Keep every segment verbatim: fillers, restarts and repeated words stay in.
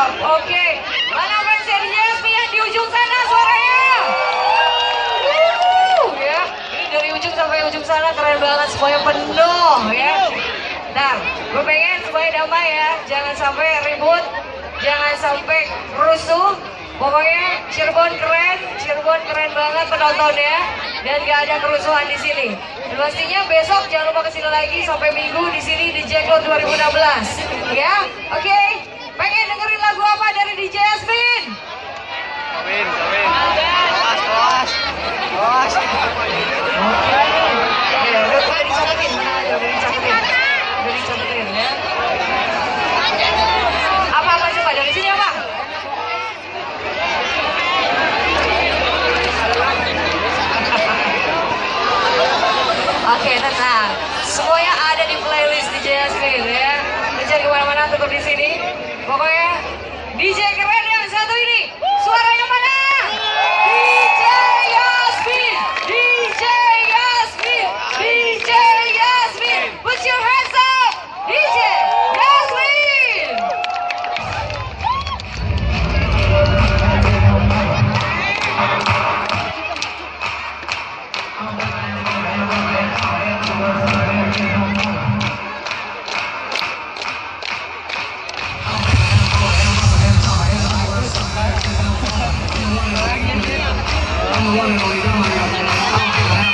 mantap. Oke, mana fans dari Yasmin yang di ujung sana suaranya? Wuh, ya, ini dari ujung sampai ujung sana keren banget, semuanya penuh ya. Nah, gue pengen semuanya damai ya, jangan sampai ribut, jangan sampai rusuh. Pokoknya Cirebon keren, Cirebon keren banget penontonnya, dan gak ada kerusuhan di sini. Dan pastinya besok jangan lupa kesini lagi sampai Minggu di sini di Jackpot dua ribu enam belas. Ya, oke. Okay. Pengen dengerin lagu apa dari D J Yasmin? Amin, amin. Bos, bos, bos. Oke, udah udah dicatetin, udah dicatetin, udah dicatetin ya. Apa apa coba dari sini apa? Oke, tenang. Semuanya ada di playlist D J Yasmin ya. Jangan kemana-mana, tetap di sini. Pokoknya D J keren yang satu ini. Suaranya mana? D J Yasmin, D J Yasmin, D J Yasmin. Put your hands up, D J Yasmin.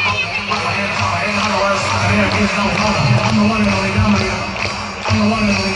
I'm the one and only dominator. I'm the one and only